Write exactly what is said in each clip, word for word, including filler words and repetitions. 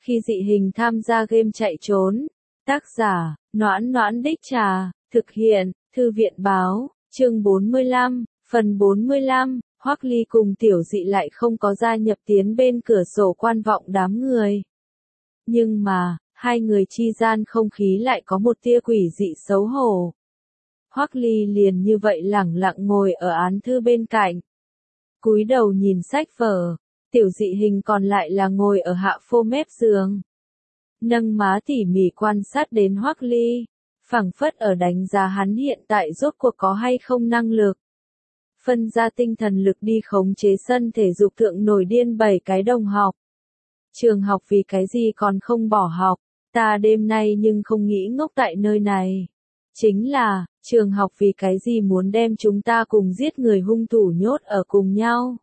Khi dị hình tham gia game chạy trốn. Tác giả, Noãn Noãn Đích Trà, thực hiện, Thư viện Báo, chương bốn mươi lăm, phần bốn mươi lăm, Hoắc Ly cùng Tiểu Dị lại không có gia nhập tiến bên cửa sổ quan vọng đám người. Nhưng mà, hai người chi gian không khí lại có một tia quỷ dị xấu hổ. Hoắc Ly liền như vậy lẳng lặng ngồi ở án thư bên cạnh. Cúi đầu nhìn sách vở, Tiểu Dị hình còn lại là ngồi ở hạ phô mép giường. Nâng má tỉ mỉ quan sát đến Hoắc Ly, phảng phất ở đánh giá hắn hiện tại rốt cuộc có hay không năng lực. Phân ra tinh thần lực đi khống chế sân thể dục thượng nổi điên bảy cái đồng học. Trường học vì cái gì còn không bỏ học, ta đêm nay nhưng không nghĩ ngốc tại nơi này. Chính là, trường học vì cái gì muốn đem chúng ta cùng giết người hung thủ nhốt ở cùng nhau.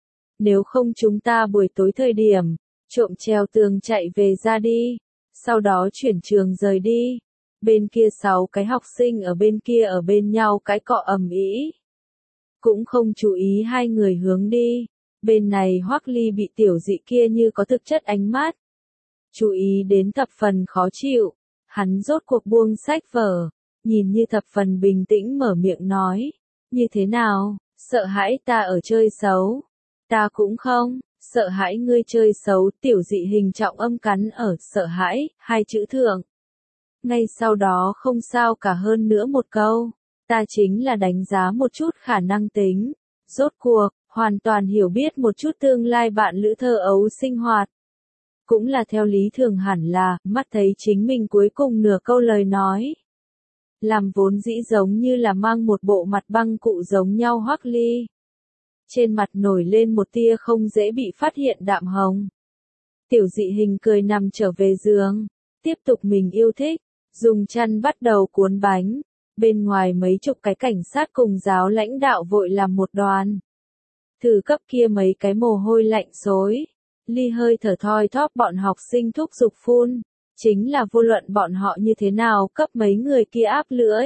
Nếu không chúng ta buổi tối thời điểm, trộm treo tường chạy về ra đi, sau đó chuyển trường rời đi. Bên kia sáu cái học sinh ở bên kia ở bên nhau cái cọ ầm ĩ. Cũng không chú ý hai người hướng đi. Bên này Hoắc Ly bị Tiểu Dị kia như có thực chất ánh mắt. Chú ý đến thập phần khó chịu. Hắn rốt cuộc buông sách vở, nhìn như thập phần bình tĩnh mở miệng nói. Như thế nào, sợ hãi ta ở chơi xấu? Ta cũng không, sợ hãi ngươi chơi xấu. Tiểu Dị hình trọng âm cắn ở sợ hãi, hai chữ thượng. Ngay sau đó không sao cả hơn nữa một câu. Ta chính là đánh giá một chút khả năng tính. Rốt cuộc, hoàn toàn hiểu biết một chút tương lai bạn lữ thơ ấu sinh hoạt. Cũng là theo lý thường hẳn là, mắt thấy chính mình cuối cùng nửa câu lời nói. Làm vốn dĩ giống như là mang một bộ mặt băng cụ giống nhau Hoắc Ly. Trên mặt nổi lên một tia không dễ bị phát hiện đạm hồng. Tiểu Dị hình cười nằm trở về giường, tiếp tục mình yêu thích, dùng chăn bắt đầu cuốn bánh. Bên ngoài mấy chục cái cảnh sát cùng giáo lãnh đạo vội làm một đoàn. Thử cấp kia mấy cái mồ hôi lạnh xối. Ly hơi thở thoi thóp bọn học sinh thúc giục phun. Chính là vô luận bọn họ như thế nào cấp mấy người kia áp lưỡi.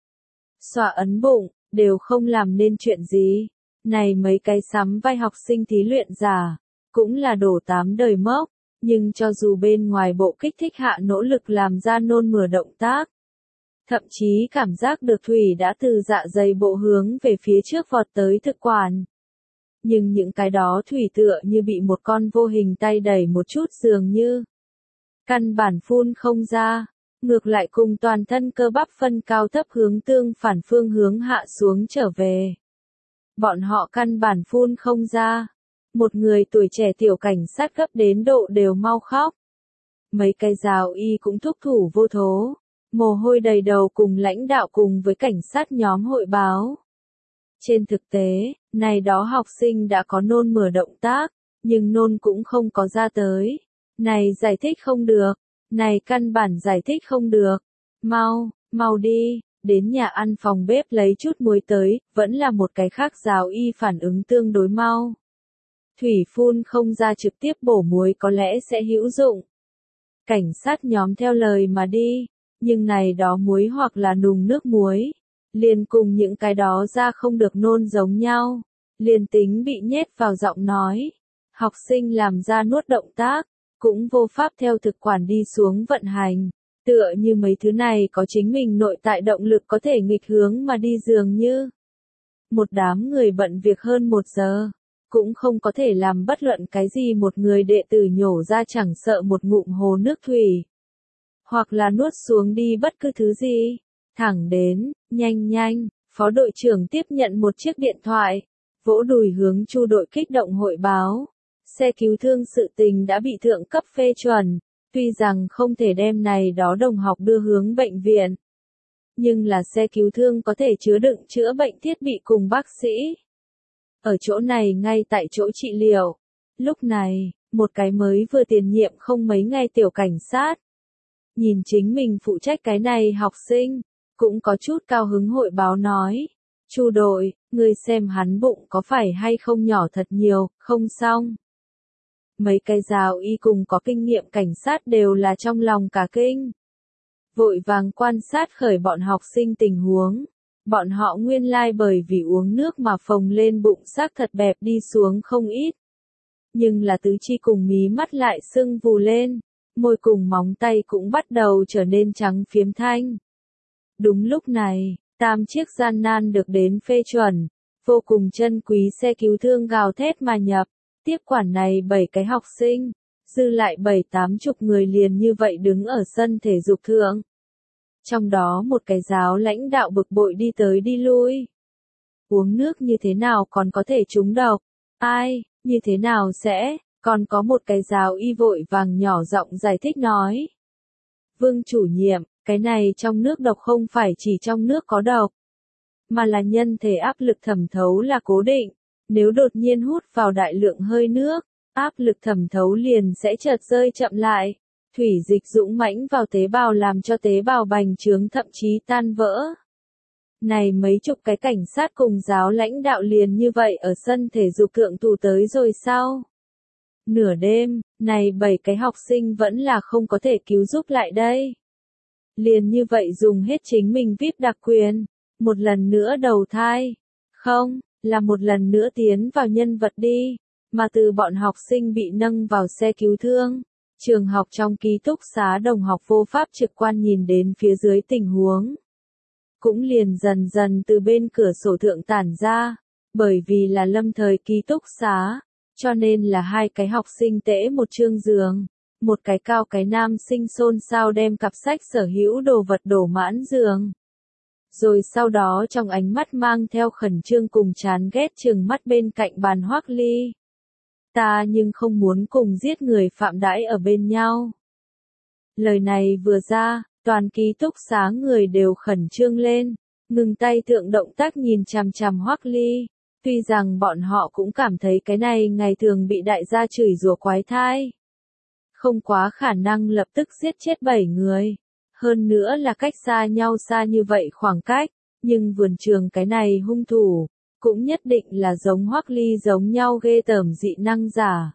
Xòa ấn bụng, đều không làm nên chuyện gì. Này mấy cái sắm vai học sinh thí luyện giả, cũng là đổ tám đời mốc. Nhưng cho dù bên ngoài bộ kích thích hạ nỗ lực làm ra nôn mửa động tác. Thậm chí cảm giác được thủy đã từ dạ dày bộ hướng về phía trước vọt tới thực quản. Nhưng những cái đó thủy tựa như bị một con vô hình tay đẩy một chút dường như. Căn bản phun không ra, ngược lại cùng toàn thân cơ bắp phân cao thấp hướng tương phản phương hướng hạ xuống trở về. Bọn họ căn bản phun không ra. Một người tuổi trẻ tiểu cảnh sát cấp đến độ đều mau khóc. Mấy cái giáo y cũng thúc thủ vô thố. Mồ hôi đầy đầu cùng lãnh đạo cùng với cảnh sát nhóm hội báo. Trên thực tế, này đó học sinh đã có nôn mửa động tác, nhưng nôn cũng không có ra tới. Này giải thích không được, này căn bản giải thích không được. Mau, mau đi, đến nhà ăn phòng bếp lấy chút muối tới, vẫn là một cái khác giáo y phản ứng tương đối mau. Thủy phun không ra trực tiếp bổ muối có lẽ sẽ hữu dụng. Cảnh sát nhóm theo lời mà đi. Nhưng này đó muối hoặc là nùng nước muối, liền cùng những cái đó ra không được nôn giống nhau, liền tính bị nhét vào giọng nói. Học sinh làm ra nuốt động tác, cũng vô pháp theo thực quản đi xuống vận hành, tựa như mấy thứ này có chính mình nội tại động lực có thể nghịch hướng mà đi dường như. Một đám người bận việc hơn một giờ, cũng không có thể làm bất luận cái gì một người đệ tử nhổ ra chẳng sợ một ngụm hồ nước thủy. Hoặc là nuốt xuống đi bất cứ thứ gì. Thẳng đến, nhanh nhanh, phó đội trưởng tiếp nhận một chiếc điện thoại, vỗ đùi hướng Chu đội kích động hội báo. Xe cứu thương sự tình đã bị thượng cấp phê chuẩn, tuy rằng không thể đem này đó đồng học đưa hướng bệnh viện. Nhưng là xe cứu thương có thể chứa đựng chữa bệnh thiết bị cùng bác sĩ. Ở chỗ này ngay tại chỗ trị liệu. Lúc này, một cái mới vừa tiền nhiệm không mấy ngày tiểu cảnh sát. Nhìn chính mình phụ trách cái này học sinh, cũng có chút cao hứng hội báo nói. Chu đội, ngươi xem hắn bụng có phải hay không nhỏ thật nhiều, không xong. Mấy cái giáo y cùng có kinh nghiệm cảnh sát đều là trong lòng cả kinh. Vội vàng quan sát khởi bọn học sinh tình huống. Bọn họ nguyên lai bởi vì uống nước mà phồng lên bụng xác thật bẹp đi xuống không ít. Nhưng là tứ chi cùng mí mắt lại sưng vù lên. môi cùng móng tay cũng bắt đầu trở nên trắng phiếm thanh. Đúng lúc này, tam chiếc gian nan được đến phê chuẩn, vô cùng chân quý xe cứu thương gào thét mà nhập, tiếp quản này bảy cái học sinh, dư lại bảy tám chục người liền như vậy đứng ở sân thể dục thượng. Trong đó một cái giáo lãnh đạo bực bội đi tới đi lui. Uống nước như thế nào còn có thể trúng độc? Ai, như thế nào sẽ? Còn có một cái giáo y vội vàng nhỏ giọng giải thích nói. Vương chủ nhiệm, cái này trong nước độc không phải chỉ trong nước có độc, mà là nhân thể áp lực thẩm thấu là cố định. Nếu đột nhiên hút vào đại lượng hơi nước, áp lực thẩm thấu liền sẽ chợt rơi chậm lại. Thủy dịch dũng mãnh vào tế bào làm cho tế bào bành trướng thậm chí tan vỡ. Này mấy chục cái cảnh sát cùng giáo lãnh đạo liền như vậy ở sân thể dục thượng tù tới rồi sao? Nửa đêm, này bảy cái học sinh vẫn là không có thể cứu giúp lại đây. Liền như vậy dùng hết chính mình vê i pê đặc quyền, một lần nữa đầu thai. Không, là một lần nữa tiến vào nhân vật đi, mà từ bọn học sinh bị nâng vào xe cứu thương. Trường học trong ký túc xá đồng học vô pháp trực quan nhìn đến phía dưới tình huống. Cũng liền dần dần từ bên cửa sổ thượng tản ra, bởi vì là lâm thời ký túc xá, cho nên là hai cái học sinh tễ một chương giường, một cái cao cái nam sinh xôn xao đem cặp sách sở hữu đồ vật đổ mãn giường. Rồi sau đó trong ánh mắt mang theo khẩn trương cùng chán ghét trừng mắt bên cạnh bàn Hoắc Ly. Ta nhưng không muốn cùng giết người phạm đãi ở bên nhau. Lời này vừa ra, toàn ký túc xá người đều khẩn trương lên, ngừng tay thượng động tác nhìn chằm chằm Hoắc Ly. Tuy rằng bọn họ cũng cảm thấy cái này ngày thường bị đại gia chửi rủa quái thai, không quá khả năng lập tức giết chết bảy người. Hơn nữa là cách xa nhau xa như vậy khoảng cách, nhưng vườn trường cái này hung thủ, cũng nhất định là giống Hoắc Ly giống nhau ghê tởm dị năng giả.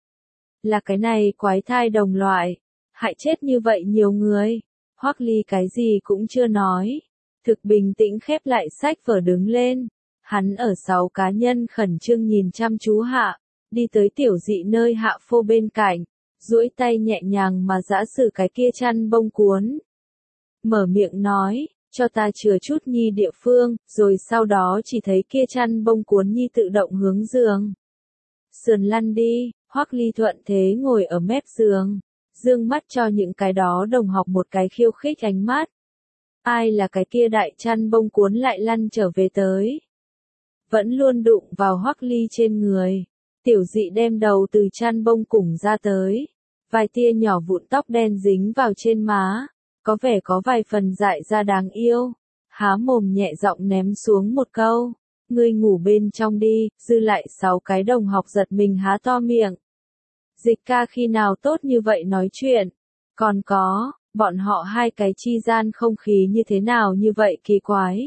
Là cái này quái thai đồng loại, hại chết như vậy nhiều người. Hoắc Ly cái gì cũng chưa nói, thực bình tĩnh khép lại sách vở đứng lên. Hắn ở sáu cá nhân khẩn trương nhìn chăm chú hạ, đi tới tiểu dị nơi hạ phô bên cạnh, duỗi tay nhẹ nhàng mà giã sử cái kia chăn bông cuốn. Mở miệng nói, cho ta chừa chút nhi địa phương, rồi sau đó chỉ thấy kia chăn bông cuốn nhi tự động hướng giường. Sườn lăn đi, Hoắc Ly thuận thế ngồi ở mép giường, dương mắt cho những cái đó đồng học một cái khiêu khích ánh mắt. Ai là cái kia đại chăn bông cuốn lại lăn trở về tới. Vẫn luôn đụng vào Hoắc Ly trên người. Tiểu dị đem đầu từ chăn bông cùng ra tới. Vài tia nhỏ vụn tóc đen dính vào trên má. Có vẻ có vài phần dại ra đáng yêu. Há mồm nhẹ giọng ném xuống một câu. Ngươi ngủ bên trong đi, dư lại sáu cái đồng học giật mình há to miệng. Dịch ca khi nào tốt như vậy nói chuyện. Còn có, bọn họ hai cái chi gian không khí như thế nào như vậy kỳ quái.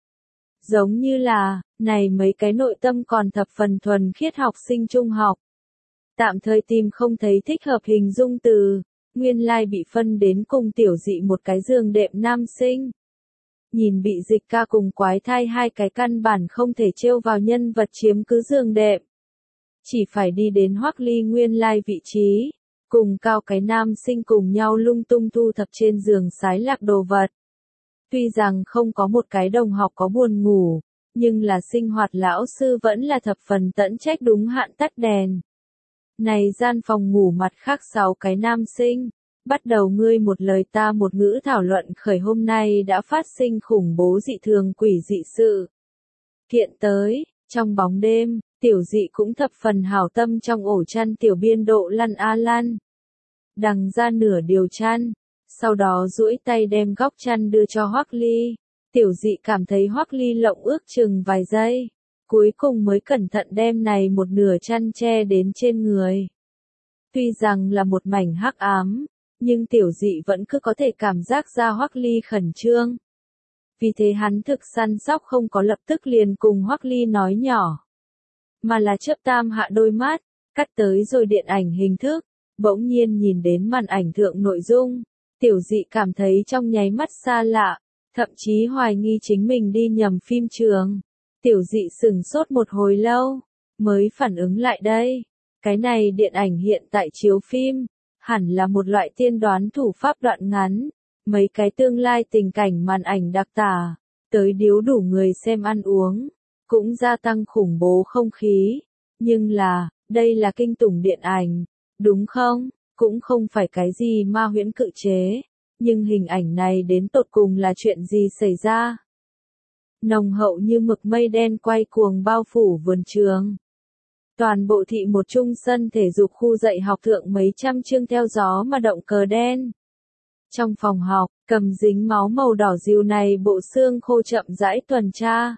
Giống như là, này mấy cái nội tâm còn thập phần thuần khiết học sinh trung học. Tạm thời tìm không thấy thích hợp hình dung từ, nguyên lai bị phân đến cùng tiểu dị một cái giường đệm nam sinh. Nhìn bị dịch ca cùng quái thai hai cái căn bản không thể trêu vào nhân vật chiếm cứ giường đệm. Chỉ phải đi đến Hoắc Ly nguyên lai vị trí, cùng cao cái nam sinh cùng nhau lung tung thu thập trên giường sái lạc đồ vật. Tuy rằng không có một cái đồng học có buồn ngủ, nhưng là sinh hoạt lão sư vẫn là thập phần tận trách đúng hạn tắt đèn. Này gian phòng ngủ mặt khác sáu cái nam sinh, bắt đầu ngươi một lời ta một ngữ thảo luận khởi hôm nay đã phát sinh khủng bố dị thường quỷ dị sự. Kiện tới, trong bóng đêm, tiểu dị cũng thập phần hảo tâm trong ổ chăn tiểu biên độ lăn a lăn. Đằng ra nửa điều chăn. Sau đó duỗi tay đem góc chăn đưa cho Hoắc Ly. Tiểu dị cảm thấy Hoắc Ly lộng ước chừng vài giây. Cuối cùng mới cẩn thận đem này một nửa chăn che đến trên người. Tuy rằng là một mảnh hắc ám, nhưng tiểu dị vẫn cứ có thể cảm giác ra Hoắc Ly khẩn trương. Vì thế hắn thực săn sóc không có lập tức liền cùng Hoắc Ly nói nhỏ. Mà là chớp tam hạ đôi mắt, cắt tới rồi điện ảnh hình thức, bỗng nhiên nhìn đến màn ảnh thượng nội dung. Tiểu dị cảm thấy trong nháy mắt xa lạ, thậm chí hoài nghi chính mình đi nhầm phim trường. Tiểu dị sửng sốt một hồi lâu, mới phản ứng lại đây. Cái này điện ảnh hiện tại chiếu phim, hẳn là một loại tiên đoán thủ pháp đoạn ngắn, mấy cái tương lai tình cảnh màn ảnh đặc tả, tới điếu đủ người xem ăn uống, cũng gia tăng khủng bố không khí, nhưng là, đây là kinh tủng điện ảnh, đúng không? Cũng không phải cái gì ma huyễn cự chế, nhưng hình ảnh này đến tột cùng là chuyện gì xảy ra? Nồng hậu như mực mây đen quay cuồng bao phủ vườn trường. Toàn bộ thị một trung sân thể dục khu dạy học thượng mấy trăm chương theo gió mà động cờ đen. Trong phòng học, cầm dính máu màu đỏ dịu này bộ xương khô chậm rãi tuần tra.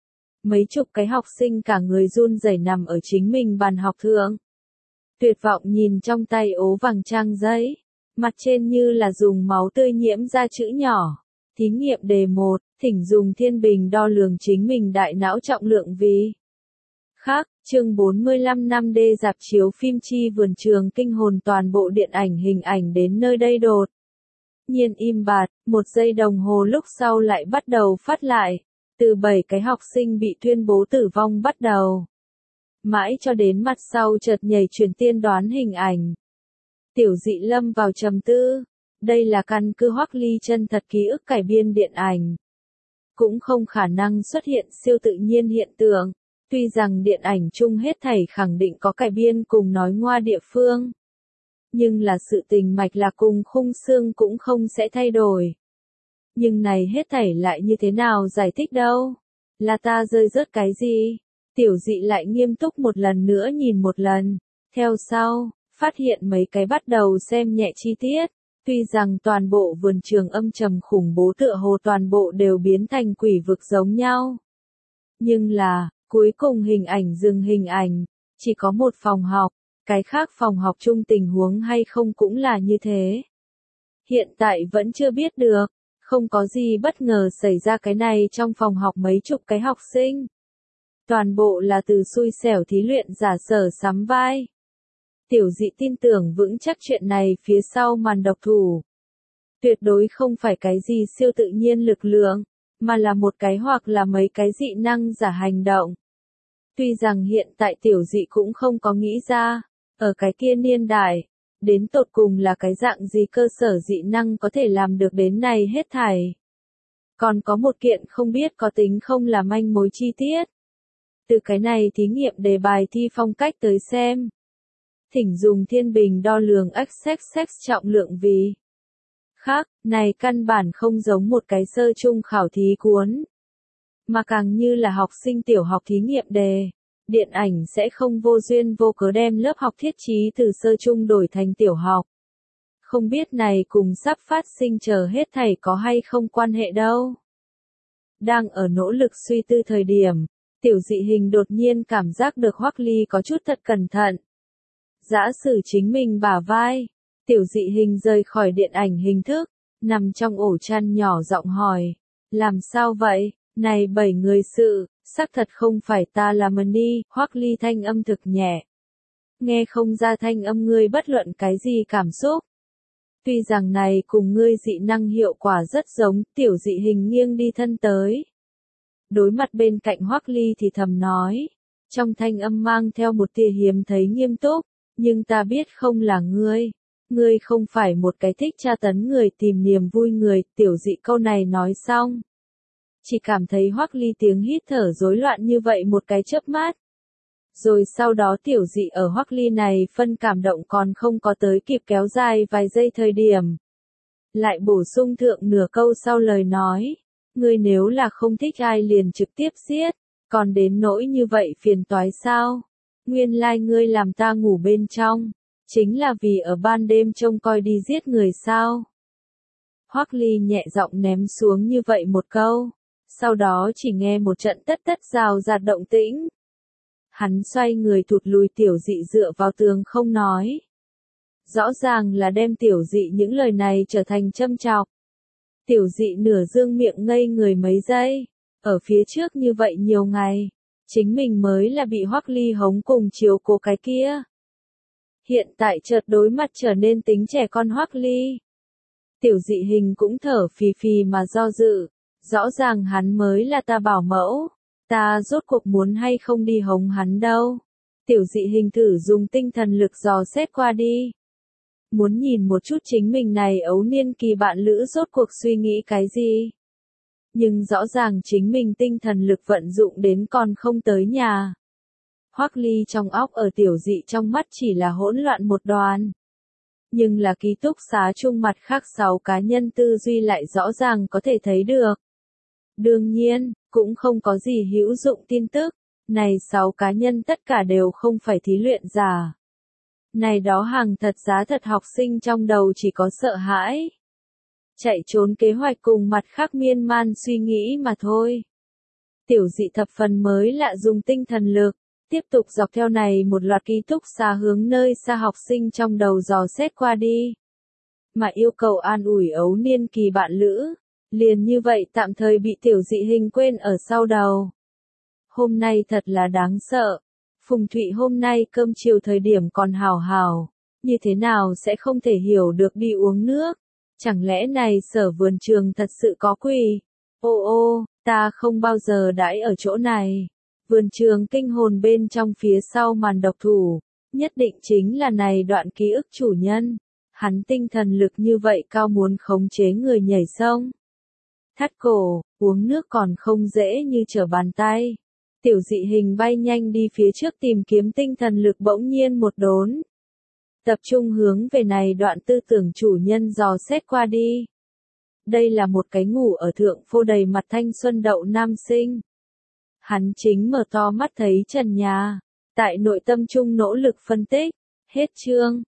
Mấy chục cái học sinh cả người run rẩy nằm ở chính mình bàn học thượng. Tuyệt vọng nhìn trong tay ố vàng trang giấy, mặt trên như là dùng máu tươi nhiễm ra chữ nhỏ. Thí nghiệm đề một, thỉnh dùng thiên bình đo lường chính mình đại não trọng lượng vì. Khác, chương bốn mươi lăm năm D rạp chiếu phim chi vườn trường kinh hồn toàn bộ điện ảnh hình ảnh đến nơi đây đột. Nhiên im bặt, một giây đồng hồ lúc sau lại bắt đầu phát lại. Từ bảy cái học sinh bị tuyên bố tử vong bắt đầu. Mãi cho đến mặt sau chợt nhảy chuyển tiên đoán hình ảnh. Tiểu Dị lâm vào trầm tư. Đây là căn cứ Hoắc Ly chân thật ký ức cải biên điện ảnh. Cũng không khả năng xuất hiện siêu tự nhiên hiện tượng. Tuy rằng điện ảnh chung hết thảy khẳng định có cải biên cùng nói ngoa địa phương. Nhưng là sự tình mạch là cùng khung xương cũng không sẽ thay đổi. Nhưng này hết thảy lại như thế nào giải thích đâu? Là ta rơi rớt cái gì? Tiểu Dị lại nghiêm túc một lần nữa nhìn một lần. Theo sau, phát hiện mấy cái bắt đầu xem nhẹ chi tiết. Tuy rằng toàn bộ vườn trường âm trầm khủng bố tựa hồ toàn bộ đều biến thành quỷ vực giống nhau. Nhưng là, cuối cùng hình ảnh dừng hình ảnh, chỉ có một phòng học, cái khác phòng học chung tình huống hay không cũng là như thế. Hiện tại vẫn chưa biết được, không có gì bất ngờ xảy ra cái này trong phòng học mấy chục cái học sinh. Toàn bộ là từ xui xẻo thí luyện giả sở sắm vai. Tiểu Dị tin tưởng vững chắc chuyện này phía sau màn độc thủ. Tuyệt đối không phải cái gì siêu tự nhiên lực lượng, mà là một cái hoặc là mấy cái dị năng giả hành động. Tuy rằng hiện tại Tiểu Dị cũng không có nghĩ ra, ở cái kia niên đại, đến tột cùng là cái dạng gì cơ sở dị năng có thể làm được đến này hết thảy. Còn có một kiện không biết có tính không là manh mối chi tiết. Từ cái này thí nghiệm đề bài thi phong cách tới xem. Thỉnh dùng thiên bình đo lường xx xx trọng lượng vì. Khác, này căn bản không giống một cái sơ chung khảo thí cuốn. Mà càng như là học sinh tiểu học thí nghiệm đề. Điện ảnh sẽ không vô duyên vô cớ đem lớp học thiết trí từ sơ chung đổi thành tiểu học. Không biết này cùng sắp phát sinh chờ hết thảy có hay không quan hệ đâu. Đang ở nỗ lực suy tư thời điểm, Tiểu Dị hình đột nhiên cảm giác được Hoắc Ly có chút thật cẩn thận. Giã sử chính mình bả vai, Tiểu Dị hình rời khỏi điện ảnh hình thức, nằm trong ổ chăn nhỏ giọng hỏi, làm sao vậy, này bảy người sự, xác thật không phải ta là mần đi, Hoắc Ly thanh âm thực nhẹ. Nghe không ra thanh âm ngươi bất luận cái gì cảm xúc. Tuy rằng này cùng ngươi dị năng hiệu quả rất giống, Tiểu Dị hình nghiêng đi thân tới. Đối mặt bên cạnh Hoắc Ly thì thầm nói, trong thanh âm mang theo một tia hiếm thấy nghiêm túc, nhưng ta biết không là ngươi, ngươi không phải một cái thích tra tấn người tìm niềm vui người, Tiểu Dị câu này nói xong. Chỉ cảm thấy Hoắc Ly tiếng hít thở rối loạn như vậy một cái chớp mắt. Rồi sau đó Tiểu Dị ở Hoắc Ly này phân cảm động còn không có tới kịp kéo dài vài giây thời điểm. Lại bổ sung thượng nửa câu sau lời nói. Ngươi nếu là không thích ai liền trực tiếp giết, còn đến nỗi như vậy phiền toái sao? Nguyên lai like ngươi làm ta ngủ bên trong, chính là vì ở ban đêm trông coi đi giết người sao? Hoắc Ly nhẹ giọng ném xuống như vậy một câu, sau đó chỉ nghe một trận tất tất rào rạt động tĩnh. Hắn xoay người thụt lùi Tiểu Dị dựa vào tường không nói. Rõ ràng là đem Tiểu Dị những lời này trở thành châm chọc. Tiểu Dị nửa dương miệng ngây người mấy giây, ở phía trước như vậy nhiều ngày, chính mình mới là bị Hoắc Ly hống cùng chiếu cố cái kia. Hiện tại chợt đối mặt trở nên tính trẻ con Hoắc Ly. Tiểu Dị hình cũng thở phì phì mà do dự, rõ ràng hắn mới là ta bảo mẫu, ta rốt cuộc muốn hay không đi hống hắn đâu. Tiểu Dị hình thử dùng tinh thần lực dò xét qua đi. muốn nhìn một chút chính mình này ấu niên kỳ bạn lữ rốt cuộc suy nghĩ cái gì. Nhưng rõ ràng chính mình tinh thần lực vận dụng đến còn không tới nhà. Hoắc Ly trong óc ở tiểu dị trong mắt chỉ là hỗn loạn một đoàn. Nhưng là ký túc xá chung mặt khác sáu cá nhân tư duy lại rõ ràng có thể thấy được. Đương nhiên, cũng không có gì hữu dụng tin tức, này sáu cá nhân tất cả đều không phải thí luyện giả. Này đó hàng thật giá thật học sinh trong đầu chỉ có sợ hãi. Chạy trốn kế hoạch cùng mặt khác miên man suy nghĩ mà thôi. Tiểu dị thập phần mới lạ dùng tinh thần lực, tiếp tục dọc theo này một loạt ký túc xá hướng nơi xa học sinh trong đầu dò xét qua đi. Mà yêu cầu an ủi ấu niên kỳ bạn lữ, liền như vậy tạm thời bị tiểu dị hình quên ở sau đầu. Hôm nay thật là đáng sợ. Phùng Thụy hôm nay cơm chiều thời điểm còn hào hào, như thế nào sẽ không thể hiểu được đi uống nước. Chẳng lẽ này sở vườn trường thật sự có quỷ? Ô ô, ta không bao giờ đãi ở chỗ này. Vườn trường kinh hồn bên trong phía sau màn độc thủ, nhất định chính là này đoạn ký ức chủ nhân. Hắn tinh thần lực như vậy cao muốn khống chế người nhảy sông. Thắt cổ, uống nước còn không dễ như trở bàn tay. Tiểu dị hình bay nhanh đi phía trước tìm kiếm tinh thần lực bỗng nhiên một đốn. Tập trung hướng về này đoạn tư tưởng chủ nhân dò xét qua đi. Đây là một cái ngủ ở thượng phô đầy mặt thanh xuân đậu nam sinh. Hắn chính mở to mắt thấy trần nhà. Tại nội tâm trung nỗ lực phân tích. Hết chương.